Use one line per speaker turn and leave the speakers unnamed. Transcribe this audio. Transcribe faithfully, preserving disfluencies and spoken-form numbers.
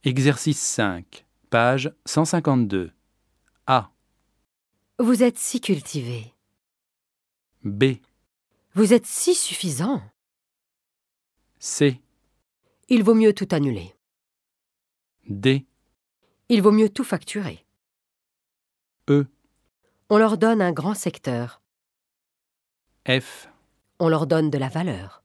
Exercice cinq, page cent cinquante-deux. A.
Vous êtes si cultivé.
B.
Vous êtes si suffisant.
C.
Il vaut mieux tout annuler.
D.
Il vaut mieux tout facturer.
E.
On leur donne un grand secteur.
F.
On leur donne de la valeur.